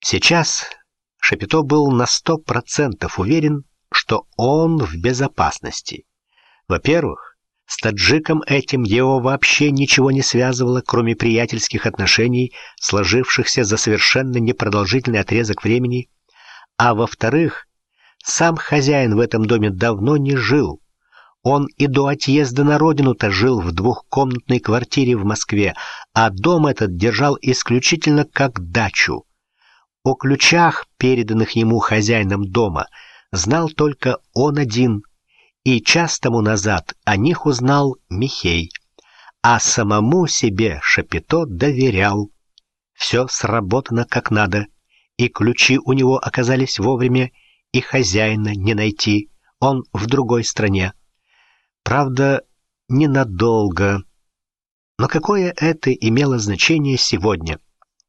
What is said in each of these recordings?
Сейчас Шапито был на 100% уверен, что он в безопасности. Во-первых, с таджиком этим его вообще ничего не связывало, кроме приятельских отношений, сложившихся за совершенно непродолжительный отрезок времени. А во-вторых, сам хозяин в этом доме давно не жил. Он и до отъезда на родину-то жил в двухкомнатной квартире в Москве, а дом этот держал исключительно как дачу. О ключах, переданных ему хозяином дома, знал только он один, и час тому назад о них узнал Михей, а самому себе Шапито доверял. Все сработано как надо, и ключи у него оказались вовремя, и хозяина не найти, он в другой стране. Правда, ненадолго. Но какое это имело значение сегодня?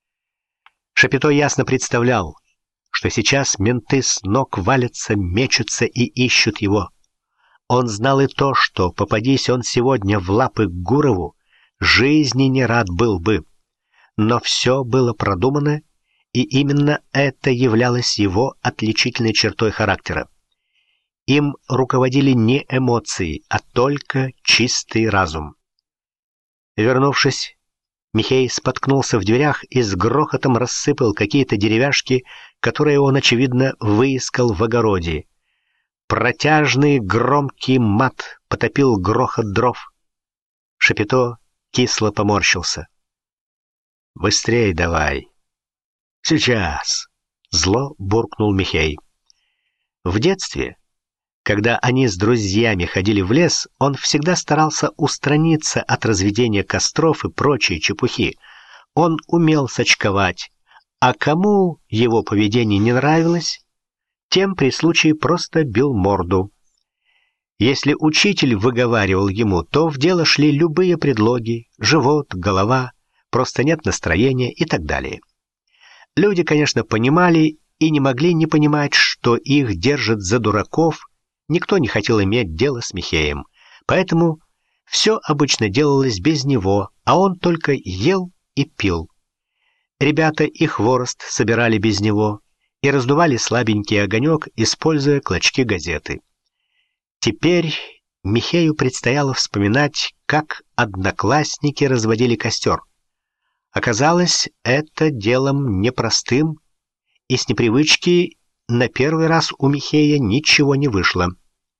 Шапито ясно представлял, что сейчас менты с ног валятся, мечутся и ищут его. Он знал и то, что, попадись он сегодня в лапы к Гурову, жизни не рад был бы. Но все было продумано, и именно это являлось его отличительной чертой характера. Им руководили не эмоции, а только чистый разум. Вернувшись, Михей споткнулся в дверях и с грохотом рассыпал какие-то деревяшки, которые он, очевидно, выискал в огороде. Протяжный громкий мат потопил грохот дров. Шапито кисло поморщился. «Быстрей давай!» «Сейчас!» — зло буркнул Михей. В детстве, когда они с друзьями ходили в лес, он всегда старался устраниться от разведения костров и прочей чепухи. Он умел сочковать, а кому его поведение не нравилось, тем при случае просто бил морду. Если учитель выговаривал ему, то в дело шли любые предлоги: живот, голова, просто нет настроения и так далее. Люди, конечно, понимали и не могли не понимать, что их держат за дураков. Никто не хотел иметь дело с Михеем, поэтому все обычно делалось без него, а он только ел и пил. Ребята и хворост собирали без него и раздували слабенький огонек, используя клочки газеты. Теперь Михею предстояло вспоминать, как одноклассники разводили костер. Оказалось, это делом непростым, и с непривычки на первый раз у Михея ничего не вышло.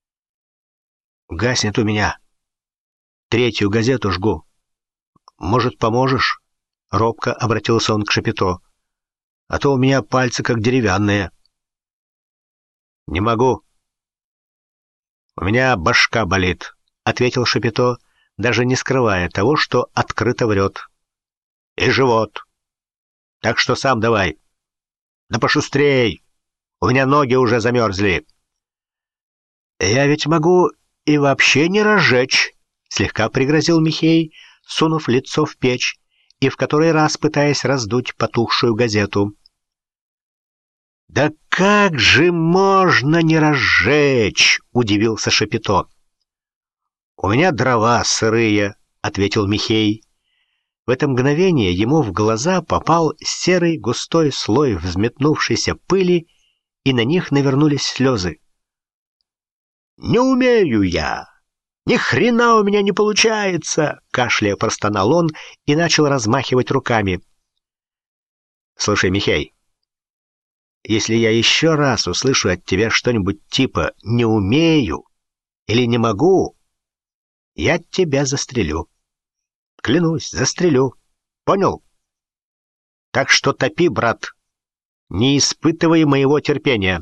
«Гаснет у меня. 3-ю газету жгу. Может, поможешь?» — робко обратился он к Шапито. «А то у меня пальцы как деревянные». «Не могу. У меня башка болит», — ответил Шапито, даже не скрывая того, что открыто врет. «И живот. Так что сам давай. Да пошустрей. У меня ноги уже замерзли». «Я ведь могу и вообще не разжечь», — слегка пригрозил Михей, сунув лицо в печь и в который раз пытаясь раздуть потухшую газету. «Да как же можно не разжечь?» — удивился Шапито. «У меня дрова сырые», — ответил Михей. В это мгновение ему в глаза попал серый густой слой взметнувшейся пыли, и на них навернулись слезы. «Не умею я! Ни хрена у меня не получается!» — кашляя простонал он и начал размахивать руками. «Слушай, Михей, если я еще раз услышу от тебя что-нибудь типа «не умею» или «не могу», я тебя застрелю. Клянусь, застрелю. Понял? Так что топи, брат. Не испытывай моего терпения».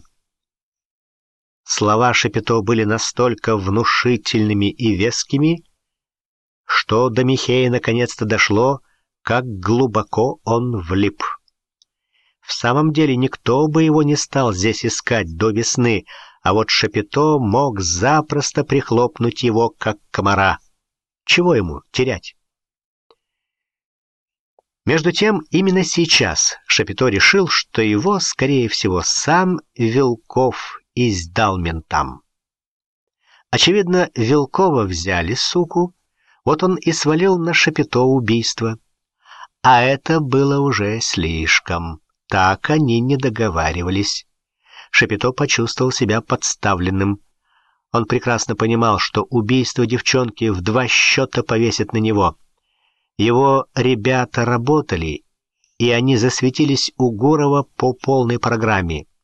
Слова Шапито были настолько внушительными и вескими, что до Михея наконец-то дошло, как глубоко он влип. В самом деле никто бы его не стал здесь искать до весны, а вот Шапито мог запросто прихлопнуть его, как комара. Чего ему терять? Между тем, именно сейчас Шапито решил, что его, скорее всего, сам Вилков и сдал ментам. Очевидно, Вилкова взяли, суку, вот он и свалил на Шапито убийство. А это было уже слишком. Так они не договаривались. Шапито почувствовал себя подставленным. Он прекрасно понимал, что убийство девчонки в 2 счета повесит на него. Его ребята работали, и они засветились у Гурова по полной программе.